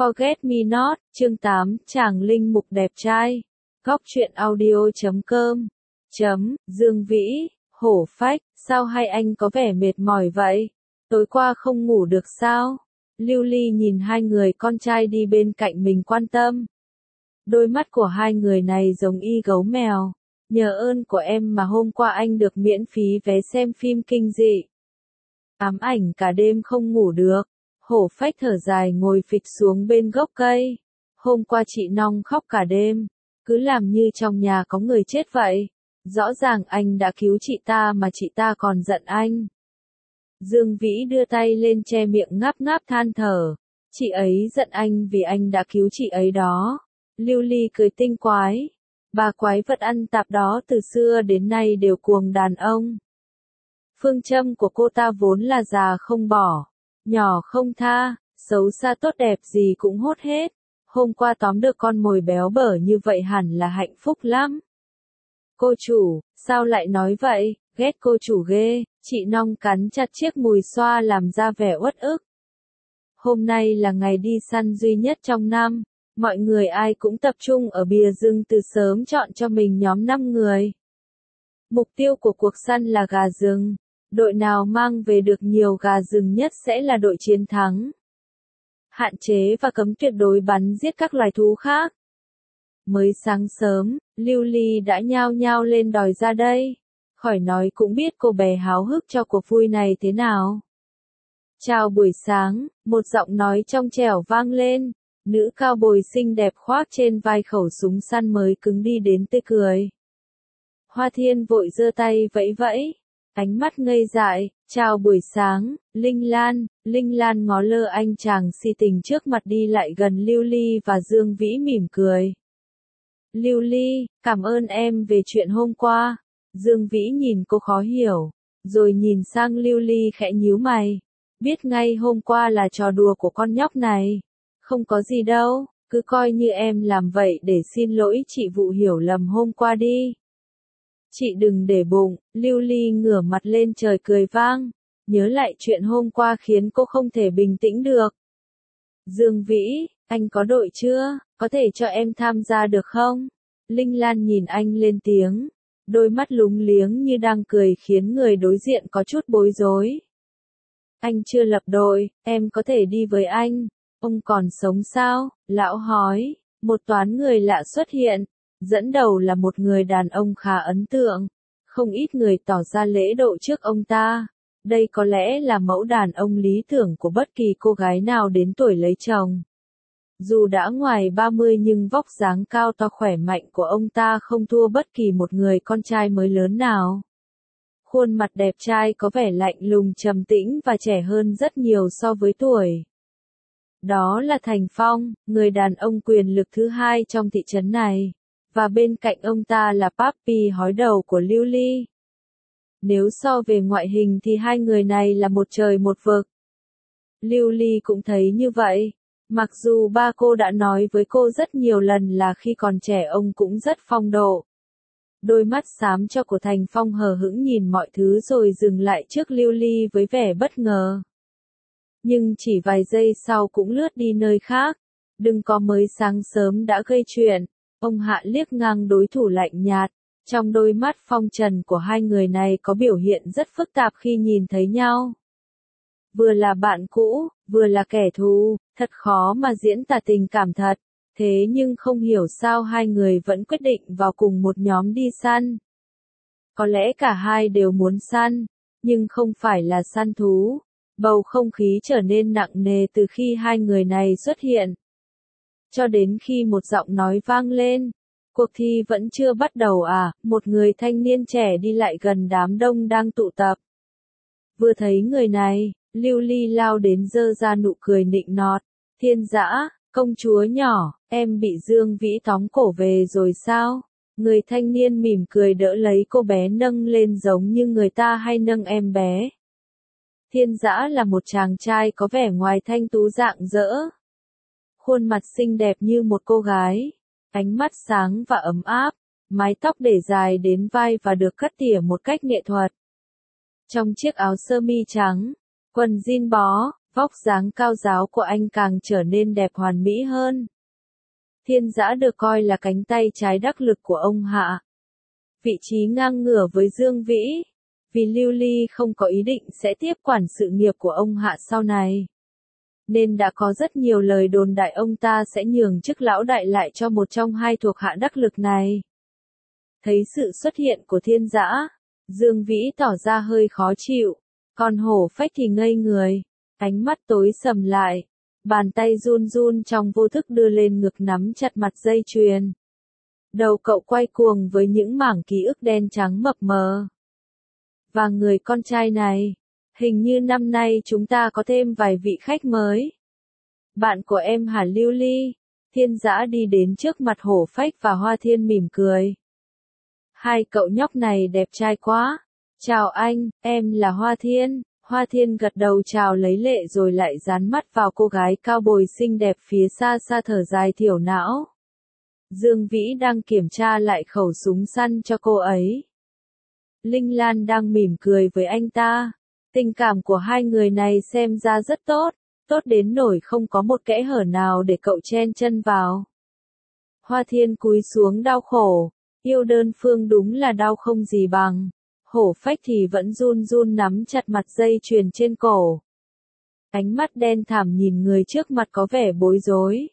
Forget Me Not, chương 8, chàng linh mục đẹp trai. Góc truyện audio.com. Dương Vĩ, hổ phách, sao hai anh có vẻ mệt mỏi vậy? Tối qua không ngủ được sao? Lưu Ly nhìn hai người con trai đi bên cạnh mình quan tâm. Đôi mắt của hai người này giống y gấu mèo. Nhờ ơn của em mà hôm qua anh được miễn phí vé xem phim kinh dị. Ám ảnh cả đêm không ngủ được. Hổ phách thở dài ngồi phịch xuống bên gốc cây. Hôm qua chị Nong khóc cả đêm. Cứ làm như trong nhà có người chết vậy. Rõ ràng anh đã cứu chị ta mà chị ta còn giận anh. Dương Vĩ đưa tay lên che miệng ngáp ngáp than thở. Chị ấy giận anh vì anh đã cứu chị ấy đó. Lưu Ly cười tinh quái. Bà quái vật ăn tạp đó từ xưa đến nay đều cuồng đàn ông. Phương châm của cô ta vốn là già không bỏ, nhỏ không tha, xấu xa tốt đẹp gì cũng hốt hết. Hôm qua tóm được con mồi béo bở như vậy hẳn là hạnh phúc lắm. Cô chủ, sao lại nói vậy, ghét cô chủ ghê, chị Nong cắn chặt chiếc mùi xoa làm ra vẻ uất ức. Hôm nay là ngày đi săn duy nhất trong năm, mọi người ai cũng tập trung ở bìa rừng từ sớm chọn cho mình nhóm 5 người. Mục tiêu của cuộc săn là gà rừng. Đội nào mang về được nhiều gà rừng nhất sẽ là đội chiến thắng. Hạn chế và cấm tuyệt đối bắn giết các loài thú khác. Mới sáng sớm, Lưu Ly đã nhao nhao lên đòi ra đây. Khỏi nói cũng biết cô bé háo hức cho cuộc vui này thế nào. Chào buổi sáng, một giọng nói trong trẻo vang lên. Nữ cao bồi xinh đẹp khoác trên vai khẩu súng săn mới cứng đi đến tươi cười. Hoa Thiên vội giơ tay vẫy vẫy. Ánh mắt ngây dại, chào buổi sáng, Linh Lan ngó lơ anh chàng si tình trước mặt đi lại gần Lưu Ly và Dương Vĩ mỉm cười. Lưu Ly, cảm ơn em về chuyện hôm qua. Dương Vĩ nhìn cô khó hiểu, rồi nhìn sang Lưu Ly khẽ nhíu mày. Biết ngay hôm qua là trò đùa của con nhóc này. Không có gì đâu, cứ coi như em làm vậy để xin lỗi chị vụ hiểu lầm hôm qua đi. Chị đừng để bụng, Lưu Ly ngửa mặt lên trời cười vang, nhớ lại chuyện hôm qua khiến cô không thể bình tĩnh được. Dương Vĩ, anh có đội chưa, có thể cho em tham gia được không? Linh Lan nhìn anh lên tiếng, đôi mắt lúng liếng như đang cười khiến người đối diện có chút bối rối. Anh chưa lập đội, em có thể đi với anh. Ông còn sống sao? Lão hói, một toán người lạ xuất hiện. Dẫn đầu là một người đàn ông khá ấn tượng. Không ít người tỏ ra lễ độ trước ông ta. Đây có lẽ là mẫu đàn ông lý tưởng của bất kỳ cô gái nào đến tuổi lấy chồng. Dù đã ngoài 30 nhưng vóc dáng cao to khỏe mạnh của ông ta không thua bất kỳ một người con trai mới lớn nào. Khuôn mặt đẹp trai có vẻ lạnh lùng trầm tĩnh và trẻ hơn rất nhiều so với tuổi. Đó là Thành Phong, người đàn ông quyền lực thứ hai trong thị trấn này. Và bên cạnh ông ta là Papi hói đầu của Lưu Ly. Nếu so về ngoại hình thì hai người này là một trời một vực. Lưu Ly cũng thấy như vậy. Mặc dù ba cô đã nói với cô rất nhiều lần là khi còn trẻ ông cũng rất phong độ. Đôi mắt xám cho của Thành Phong hờ hững nhìn mọi thứ rồi dừng lại trước Lưu Ly với vẻ bất ngờ. Nhưng chỉ vài giây sau cũng lướt đi nơi khác. Đừng có mới sáng sớm đã gây chuyện. Ông hạ liếc ngang đối thủ lạnh nhạt. Trong đôi mắt phong trần của hai người này có biểu hiện rất phức tạp khi nhìn thấy nhau. Vừa là bạn cũ, vừa là kẻ thù, thật khó mà diễn tả tình cảm thật. Thế nhưng không hiểu sao hai người vẫn quyết định vào cùng một nhóm đi săn. Có lẽ cả hai đều muốn săn, nhưng không phải là săn thú. Bầu không khí trở nên nặng nề từ khi hai người này xuất hiện. Cho đến khi một giọng nói vang lên. Cuộc thi vẫn chưa bắt đầu à, một người thanh niên trẻ đi lại gần đám đông đang tụ tập. Vừa thấy người này, Lưu Ly lao đến giơ ra nụ cười nịnh nọt. Thiên Dã, công chúa nhỏ, em bị Dương Vĩ tóm cổ về rồi sao? Người thanh niên mỉm cười đỡ lấy cô bé nâng lên giống như người ta hay nâng em bé. Thiên Dã là một chàng trai có vẻ ngoài thanh tú rạng rỡ. Khuôn mặt xinh đẹp như một cô gái. Ánh mắt sáng và ấm áp, mái tóc để dài đến vai và được cắt tỉa một cách nghệ thuật. Trong chiếc áo sơ mi trắng, quần jean bó, Vóc dáng cao ráo của anh càng trở nên đẹp hoàn mỹ hơn. Thiên Dã được coi là cánh tay trái đắc lực của ông Hạ. Vị trí ngang ngửa với Dương Vĩ. Vì Lưu Ly không có ý định sẽ tiếp quản sự nghiệp của ông Hạ sau này, nên đã có rất nhiều lời đồn đại ông ta sẽ nhường chức lão đại lại cho một trong hai thuộc hạ đắc lực này. Thấy sự xuất hiện của Thiên Dã, Dương Vĩ tỏ ra hơi khó chịu, còn Hổ Phách thì ngây người, ánh mắt tối sầm lại, bàn tay run run trong vô thức đưa lên ngực nắm chặt mặt dây chuyền. Đầu cậu quay cuồng với những mảng ký ức đen trắng mập mờ. Và người con trai này, hình như năm nay chúng ta có thêm vài vị khách mới. Bạn của em hả Lưu Ly? Thiên Dã đi đến trước mặt Hổ Phách và Hoa Thiên mỉm cười. Hai cậu nhóc này đẹp trai quá. Chào anh, em là Hoa Thiên. Hoa Thiên gật đầu chào lấy lệ rồi lại dán mắt vào cô gái cao bồi xinh đẹp phía xa xa thở dài thiểu não. Dương Vĩ đang kiểm tra lại khẩu súng săn cho cô ấy. Linh Lan đang mỉm cười với anh ta. Tình cảm của hai người này xem ra rất tốt, tốt đến nỗi không có một kẽ hở nào để cậu chen chân vào. Hoa Thiên cúi xuống đau khổ, yêu đơn phương đúng là đau không gì bằng. Hổ Phách thì vẫn run run nắm chặt mặt dây chuyền trên cổ. Ánh mắt đen thẳm nhìn người trước mặt có vẻ bối rối.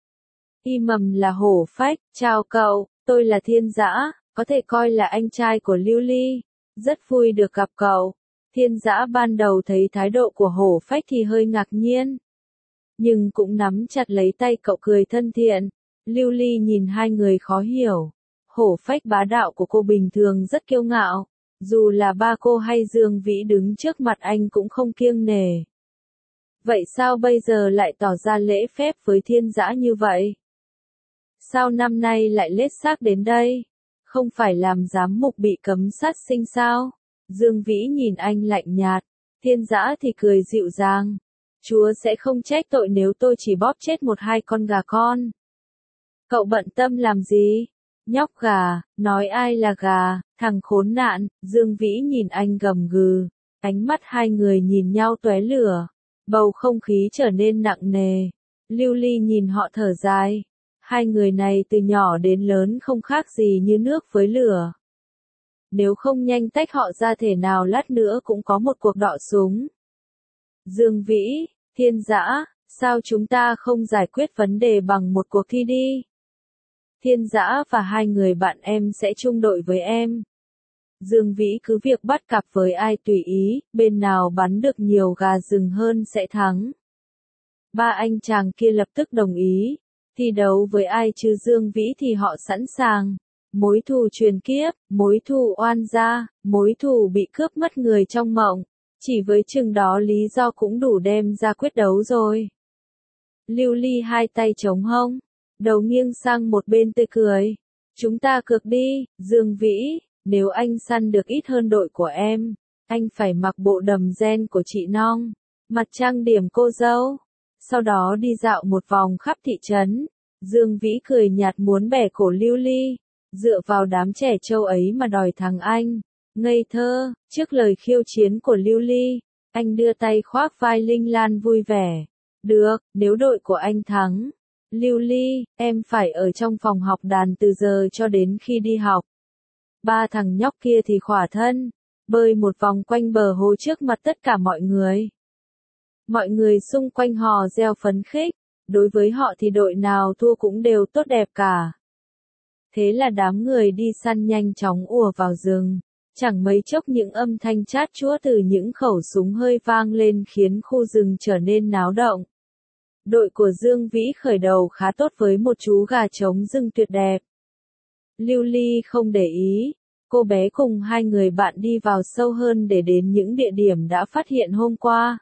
Y mầm là Hổ Phách, chào cậu, tôi là Thiên Dã, có thể coi là anh trai của Lưu Ly. Rất vui được gặp cậu. Thiên Dã ban đầu thấy thái độ của Hổ Phách thì hơi ngạc nhiên, nhưng cũng nắm chặt lấy tay cậu cười thân thiện. Lưu Ly nhìn hai người khó hiểu. Hổ Phách bá đạo của cô bình thường rất kiêu ngạo, dù là ba cô hay Dương Vĩ đứng trước mặt anh cũng không kiêng nể. Vậy sao bây giờ lại tỏ ra lễ phép với Thiên Dã như vậy? Sao năm nay lại lết xác đến đây? Không phải làm giám mục bị cấm sát sinh sao? Dương Vĩ nhìn anh lạnh nhạt, Thiên Dã thì cười dịu dàng. Chúa sẽ không trách tội nếu tôi chỉ bóp chết một hai con gà con. Cậu bận tâm làm gì? Nhóc gà, nói ai là gà, thằng khốn nạn. Dương Vĩ nhìn anh gầm gừ, ánh mắt hai người nhìn nhau tóe lửa. Bầu không khí trở nên nặng nề. Lưu Ly nhìn họ thở dài. Hai người này từ nhỏ đến lớn không khác gì như nước với lửa. Nếu không nhanh tách họ ra thể nào lát nữa cũng có một cuộc đọ súng. Dương Vĩ, Thiên Dã, sao chúng ta không giải quyết vấn đề bằng một cuộc thi đi? Thiên Dã và hai người bạn em sẽ chung đội với em. Dương Vĩ cứ việc bắt cặp với ai tùy ý, bên nào bắn được nhiều gà rừng hơn sẽ thắng. Ba anh chàng kia lập tức đồng ý. Thi đấu với ai chứ Dương Vĩ thì họ sẵn sàng. Mối thù truyền kiếp, mối thù oan gia, mối thù bị cướp mất người trong mộng. Chỉ với chừng đó lý do cũng đủ đem ra quyết đấu rồi. Lưu Ly hai tay chống hông, đầu nghiêng sang một bên tươi cười. Chúng ta cược đi, Dương Vĩ, nếu anh săn được ít hơn đội của em, anh phải mặc bộ đầm ren của chị Non, mặt trang điểm cô dâu. Sau đó đi dạo một vòng khắp thị trấn. Dương Vĩ cười nhạt muốn bẻ cổ Lưu Ly, dựa vào đám trẻ trâu ấy mà đòi thắng anh. Ngây thơ, trước lời khiêu chiến của Lưu Ly, anh đưa tay khoác vai Linh Lan vui vẻ. Được, nếu đội của anh thắng. Lưu Ly, em phải ở trong phòng học đàn từ giờ cho đến khi đi học. Ba thằng nhóc kia thì khỏa thân, bơi một vòng quanh bờ hồ trước mặt tất cả mọi người. Mọi người xung quanh hò reo phấn khích, đối với họ thì đội nào thua cũng đều tốt đẹp cả. Thế là đám người đi săn nhanh chóng ùa vào rừng, chẳng mấy chốc những âm thanh chát chúa từ những khẩu súng hơi vang lên khiến khu rừng trở nên náo động. Đội của Dương Vĩ khởi đầu khá tốt với một chú gà trống rừng tuyệt đẹp. Lưu Ly không để ý, cô bé cùng hai người bạn đi vào sâu hơn để đến những địa điểm đã phát hiện hôm qua.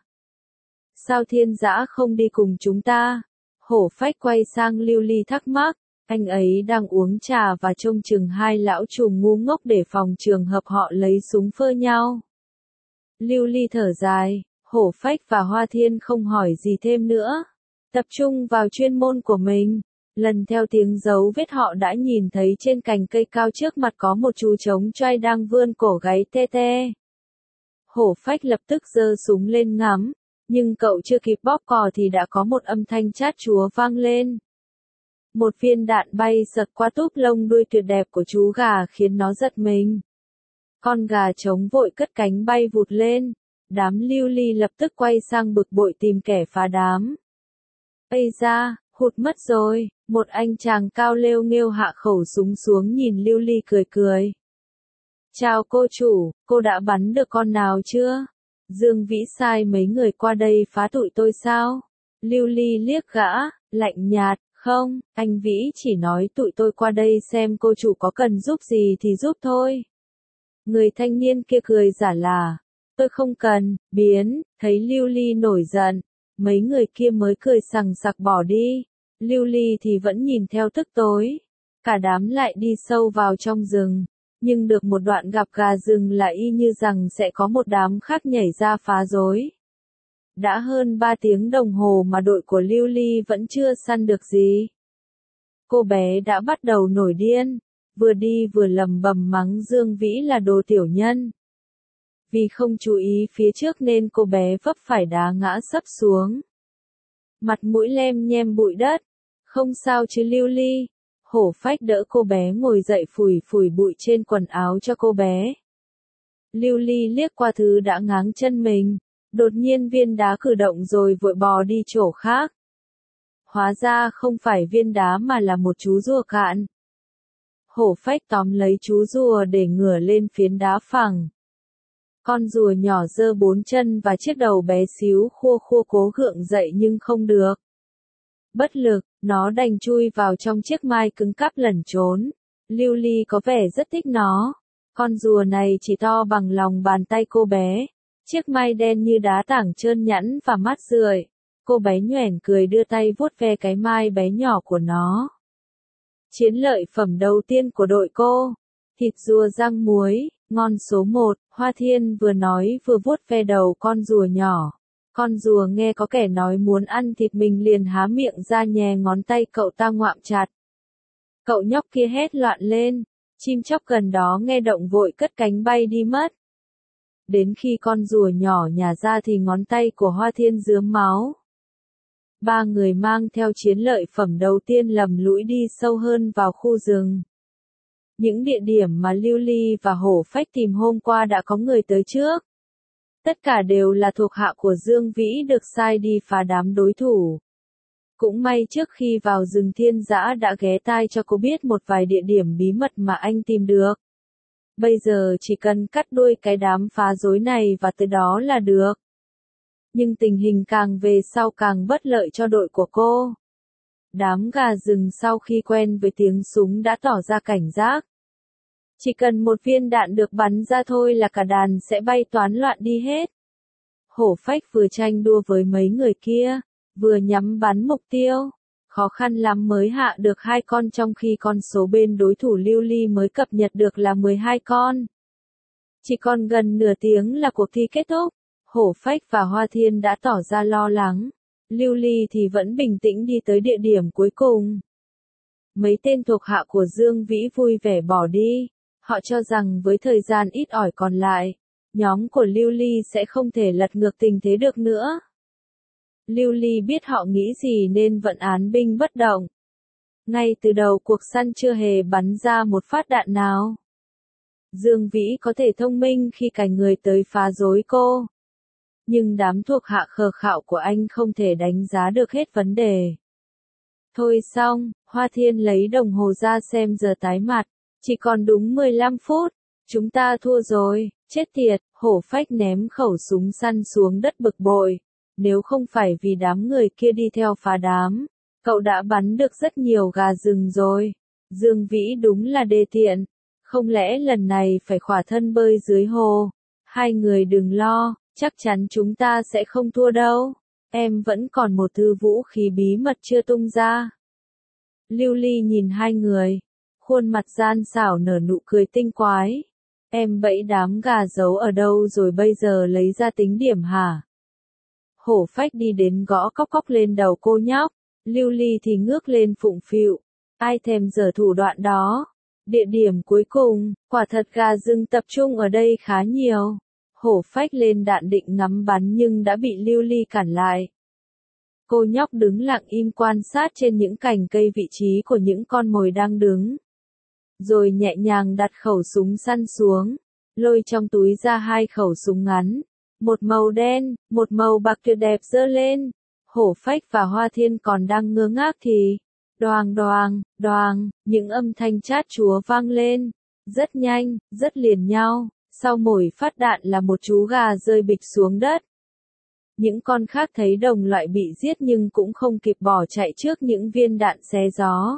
Sao Thiên Dã không đi cùng chúng ta? Hổ Phách quay sang Lưu Ly thắc mắc, anh ấy đang uống trà và trông chừng hai lão trùm ngu ngốc để phòng trường hợp họ lấy súng phơ nhau. Lưu Ly thở dài, Hổ Phách và Hoa Thiên không hỏi gì thêm nữa, tập trung vào chuyên môn của mình. Lần theo tiếng dấu vết họ đã nhìn thấy trên cành cây cao trước mặt có một chú trống choai đang vươn cổ gáy te te. Hổ Phách lập tức giơ súng lên ngắm, Nhưng cậu chưa kịp bóp cò thì đã có một âm thanh chát chúa vang lên. Một viên đạn bay sượt qua túp lông đuôi tuyệt đẹp của chú gà khiến nó giật mình. Con gà trống vội cất cánh bay vụt lên. Đám lưu ly lập tức quay sang bực bội tìm kẻ phá đám. Ây da, hụt mất rồi, một anh chàng cao lêu nghêu hạ khẩu súng xuống nhìn lưu ly cười cười. Chào cô chủ, cô đã bắn được con nào chưa? Dương Vĩ sai mấy người qua đây phá tụi tôi sao? Lưu ly liếc gã, lạnh nhạt, không, anh Vĩ chỉ nói tụi tôi qua đây xem cô chủ có cần giúp gì thì giúp thôi. Người thanh niên kia cười giả là, tôi không cần, biến, thấy Lưu ly nổi giận, mấy người kia mới cười sằng sặc bỏ đi. Lưu ly thì vẫn nhìn theo tức tối. Cả đám lại đi sâu vào trong rừng. Nhưng được một đoạn gặp gà rừng là y như rằng sẽ có một đám khác nhảy ra phá rối. Đã hơn 3 tiếng đồng hồ mà đội của Lưu ly vẫn chưa săn được gì. Cô bé đã bắt đầu nổi điên, vừa đi vừa lầm bầm mắng Dương Vĩ là đồ tiểu nhân. Vì không chú ý phía trước nên cô bé vấp phải đá ngã sấp xuống. Mặt mũi lem nhem bụi đất. Không sao chứ Lưu ly. Hổ Phách đỡ cô bé ngồi dậy phủi phủi bụi trên quần áo cho cô bé. Lưu ly liếc qua thứ đã ngáng chân mình. Đột nhiên viên đá cử động rồi vội bò đi chỗ khác. Hóa ra không phải viên đá mà là một chú rùa cạn. Hổ Phách tóm lấy chú rùa để ngửa lên phiến đá phẳng. Con rùa nhỏ giơ 4 chân và chiếc đầu bé xíu khua khua cố gượng dậy nhưng không được. Bất lực, nó đành chui vào trong chiếc mai cứng cáp lẩn trốn. Lưu ly có vẻ rất thích nó. Con rùa này chỉ to bằng lòng bàn tay cô bé. Chiếc mai đen như đá tảng trơn nhẵn và mát rượi. Cô bé nhoẻn cười đưa tay vuốt ve cái mai bé nhỏ của nó. Chiến lợi phẩm đầu tiên của đội cô. Thịt rùa rang muối, ngon số 1, Hoa Thiên vừa nói vừa vuốt ve đầu con rùa nhỏ. Con rùa nghe có kẻ nói muốn ăn thịt mình liền há miệng ra nhè ngón tay cậu ta ngoạm chặt. Cậu nhóc kia hét loạn lên, chim chóc gần đó nghe động vội cất cánh bay đi mất. Đến khi con rùa nhỏ nhả ra thì ngón tay của Hoa Thiên rướm máu. 3 người mang theo chiến lợi phẩm đầu tiên lầm lũi đi sâu hơn vào khu rừng. Những địa điểm mà Lưu ly và Hổ Phách tìm hôm qua đã có người tới trước. Tất cả đều là thuộc hạ của Dương Vĩ được sai đi phá đám đối thủ. Cũng may trước khi vào rừng Thiên Dã đã ghé tai cho cô biết một vài địa điểm bí mật mà anh tìm được. Bây giờ chỉ cần cắt đuôi cái đám phá rối này và tới đó là được. Nhưng tình hình càng về sau càng bất lợi cho đội của cô. Đám gà rừng sau khi quen với tiếng súng đã tỏ ra cảnh giác. Chỉ cần một viên đạn được bắn ra thôi là cả đàn sẽ bay toán loạn đi hết. Hổ Phách vừa tranh đua với mấy người kia, vừa nhắm bắn mục tiêu. Khó khăn lắm mới hạ được 2 con trong khi con số bên đối thủ Lưu ly mới cập nhật được là 12 con. Chỉ còn gần nửa tiếng là cuộc thi kết thúc. Hổ Phách và Hoa Thiên đã tỏ ra lo lắng. Lưu ly thì vẫn bình tĩnh đi tới địa điểm cuối cùng. Mấy tên thuộc hạ của Dương Vĩ vui vẻ bỏ đi. Họ cho rằng với thời gian ít ỏi còn lại, nhóm của Lưu ly sẽ không thể lật ngược tình thế được nữa. Lưu ly biết họ nghĩ gì nên vẫn án binh bất động. Ngay từ đầu cuộc săn chưa hề bắn ra một phát đạn nào. Dương Vĩ có thể thông minh khi cài người tới phá rối cô. Nhưng đám thuộc hạ khờ khạo của anh không thể đánh giá được hết vấn đề. Thôi xong, Hoa Thiên lấy đồng hồ ra xem giờ tái mặt. Chỉ còn đúng 15 phút. Chúng ta thua rồi, chết tiệt, Hổ Phách ném khẩu súng săn xuống đất bực bội. Nếu không phải vì đám người kia đi theo phá đám, cậu đã bắn được rất nhiều gà rừng rồi. Dương Vĩ đúng là đê tiện. Không lẽ lần này phải khỏa thân bơi dưới hồ? Hai người đừng lo, chắc chắn chúng ta sẽ không thua đâu. Em vẫn còn một thứ vũ khí bí mật chưa tung ra. Lưu ly nhìn hai người. Khuôn mặt gian xảo nở nụ cười tinh quái. Em bẫy đám gà giấu ở đâu rồi bây giờ lấy ra tính điểm hả? Hổ Phách đi đến gõ cóc cóc lên đầu cô nhóc. Lưu ly thì ngước lên phụng phịu. Ai thèm dở thủ đoạn đó. Địa điểm cuối cùng, quả thật gà rừng tập trung ở đây khá nhiều. Hổ phách lên đạn định ngắm bắn nhưng đã bị Lưu Ly cản lại. Cô nhóc đứng lặng im quan sát trên những cành cây vị trí của những con mồi đang đứng. Rồi nhẹ nhàng đặt khẩu súng săn xuống, lôi trong túi ra 2 khẩu súng ngắn. Một màu đen, một màu bạc tuyệt đẹp giơ lên. Hổ phách và Hoa Thiên còn đang ngơ ngác thì, đoàng đoàng, đoàng, những âm thanh chát chúa vang lên. Rất nhanh, rất liền nhau, sau mỗi phát đạn là một chú gà rơi bịch xuống đất. Những con khác thấy đồng loại bị giết nhưng cũng không kịp bỏ chạy trước những viên đạn xé gió.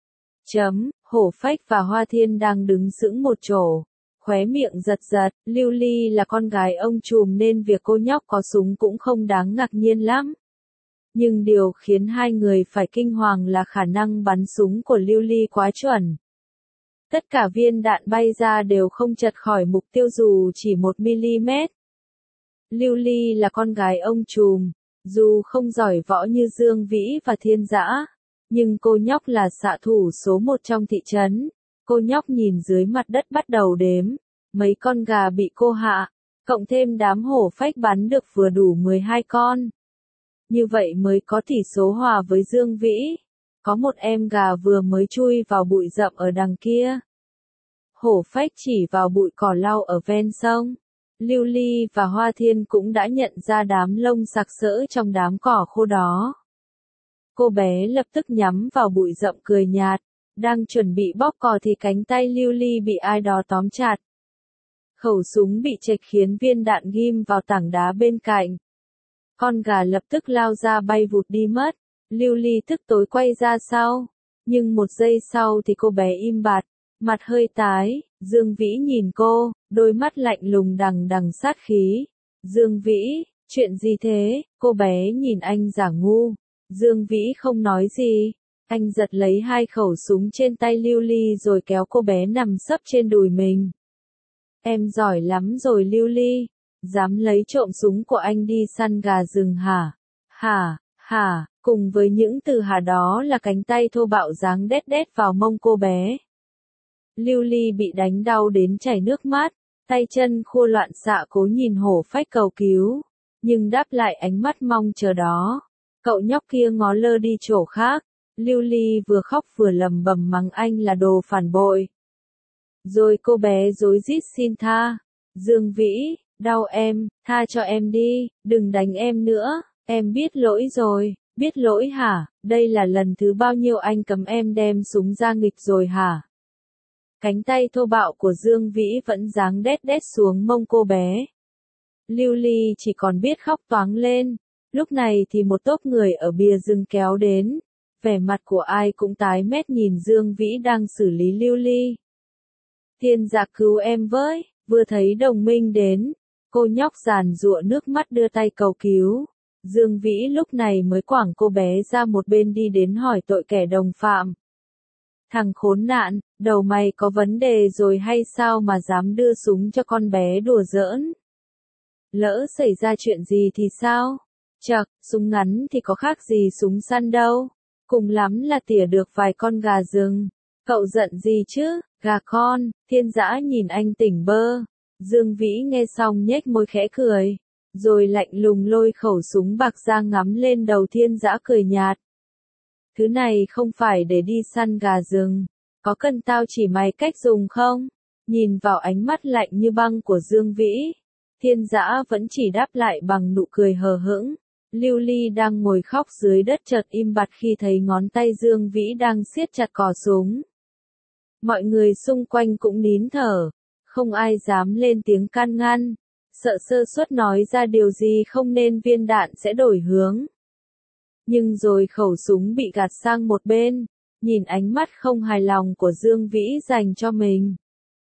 Hổ phách và Hoa Thiên đang đứng sững một chỗ, khóe miệng giật giật. Lưu Ly là con gái ông trùm nên việc cô nhóc có súng cũng không đáng ngạc nhiên lắm. Nhưng điều khiến hai người phải kinh hoàng là khả năng bắn súng của Lưu Ly quá chuẩn. Tất cả viên đạn bay ra đều không chật khỏi mục tiêu dù chỉ 1 mm. Lưu Ly là con gái ông trùm, dù không giỏi võ như Dương Vĩ và Thiên Dã, nhưng cô nhóc là xạ thủ số 1 trong thị trấn. Cô nhóc nhìn dưới mặt đất bắt đầu đếm, mấy con gà bị cô hạ, cộng thêm đám hổ phách bắn được vừa đủ 12 con. Như vậy mới có tỷ số hòa với Dương Vĩ. Có một em gà vừa mới chui vào bụi rậm ở đằng kia. Hổ phách chỉ vào bụi cỏ lau ở ven sông. Lưu Ly và Hoa Thiên cũng đã nhận ra đám lông sặc sỡ trong đám cỏ khô đó. Cô bé lập tức nhắm vào bụi rậm cười nhạt, đang chuẩn bị bóp cò thì cánh tay Lưu Ly bị ai đó tóm chặt. Khẩu súng bị chệch khiến viên đạn ghim vào tảng đá bên cạnh. Con gà lập tức lao ra bay vụt đi mất. Lưu Ly tức tối quay ra sau, nhưng 1 giây sau thì cô bé im bặt, mặt hơi tái. Dương Vĩ nhìn cô, đôi mắt lạnh lùng đằng đằng sát khí. Dương Vĩ, chuyện gì thế? Cô bé nhìn anh giả ngu. Dương Vĩ không nói gì. Anh giật lấy 2 khẩu súng trên tay Lưu Ly rồi kéo cô bé nằm sấp trên đùi mình. Em giỏi lắm rồi Lưu Ly, dám lấy trộm súng của anh đi săn gà rừng hả? Hả, cùng với những từ hả đó là cánh tay thô bạo giáng đét đét vào mông cô bé. Lưu Ly bị đánh đau đến chảy nước mắt, tay chân khua loạn xạ cố nhìn hổ phách cầu cứu, nhưng đáp lại ánh mắt mong chờ đó. Cậu nhóc kia ngó lơ đi chỗ khác. Lưu Ly vừa khóc vừa lầm bầm mắng anh là đồ phản bội. Rồi cô bé rối rít xin tha. Dương Vĩ, đau em, tha cho em đi, đừng đánh em nữa, em biết lỗi rồi. Biết lỗi hả? Đây là lần thứ bao nhiêu anh cấm em đem súng ra nghịch rồi hả? Cánh tay thô bạo của Dương Vĩ vẫn giáng đét đét xuống mông cô bé. Lưu Ly chỉ còn biết khóc toáng lên. Lúc này thì một tốp người ở bìa rừng kéo đến. Vẻ mặt của ai cũng tái mét nhìn Dương Vĩ đang xử lý Lưu Ly. Thiên Dạc cứu em với, vừa thấy đồng minh đến. Cô nhóc giàn giụa nước mắt đưa tay cầu cứu. Dương Vĩ lúc này mới quẳng cô bé ra một bên đi đến hỏi tội kẻ đồng phạm. Thằng khốn nạn, đầu mày có vấn đề rồi hay sao mà dám đưa súng cho con bé đùa giỡn? Lỡ xảy ra chuyện gì thì sao? Chậc, súng ngắn thì có khác gì súng săn đâu. Cùng lắm là tỉa được vài con gà rừng. Cậu giận gì chứ, gà con? Thiên Dã nhìn anh tỉnh bơ. Dương Vĩ nghe xong nhếch môi khẽ cười. Rồi lạnh lùng lôi khẩu súng bạc ra ngắm lên đầu Thiên Dã cười nhạt. Thứ này không phải để đi săn gà rừng. Có cần tao chỉ mày cách dùng không? Nhìn vào ánh mắt lạnh như băng của Dương Vĩ. Thiên Dã vẫn chỉ đáp lại bằng nụ cười hờ hững. Lưu Ly đang ngồi khóc dưới đất chợt im bặt khi thấy ngón tay Dương Vĩ đang siết chặt cò súng. Mọi người xung quanh cũng nín thở. Không ai dám lên tiếng can ngăn. Sợ sơ suất nói ra điều gì không nên viên đạn sẽ đổi hướng. Nhưng rồi khẩu súng bị gạt sang một bên. Nhìn ánh mắt không hài lòng của Dương Vĩ dành cho mình.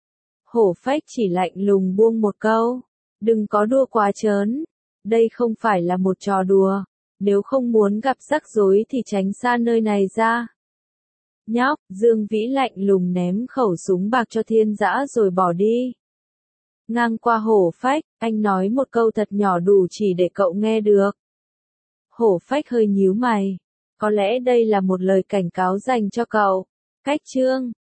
Hổ phách chỉ lạnh lùng buông một câu. Đừng có đua quá trớn. Đây không phải là một trò đùa. Nếu không muốn gặp rắc rối thì tránh xa nơi này ra. Nhóc, Dương Vĩ lạnh lùng ném khẩu súng bạc cho Thiên Dã rồi bỏ đi. Ngang qua hổ phách, anh nói một câu thật nhỏ đủ chỉ để cậu nghe được. Hổ phách hơi nhíu mày. Có lẽ đây là một lời cảnh cáo dành cho cậu. Cách chương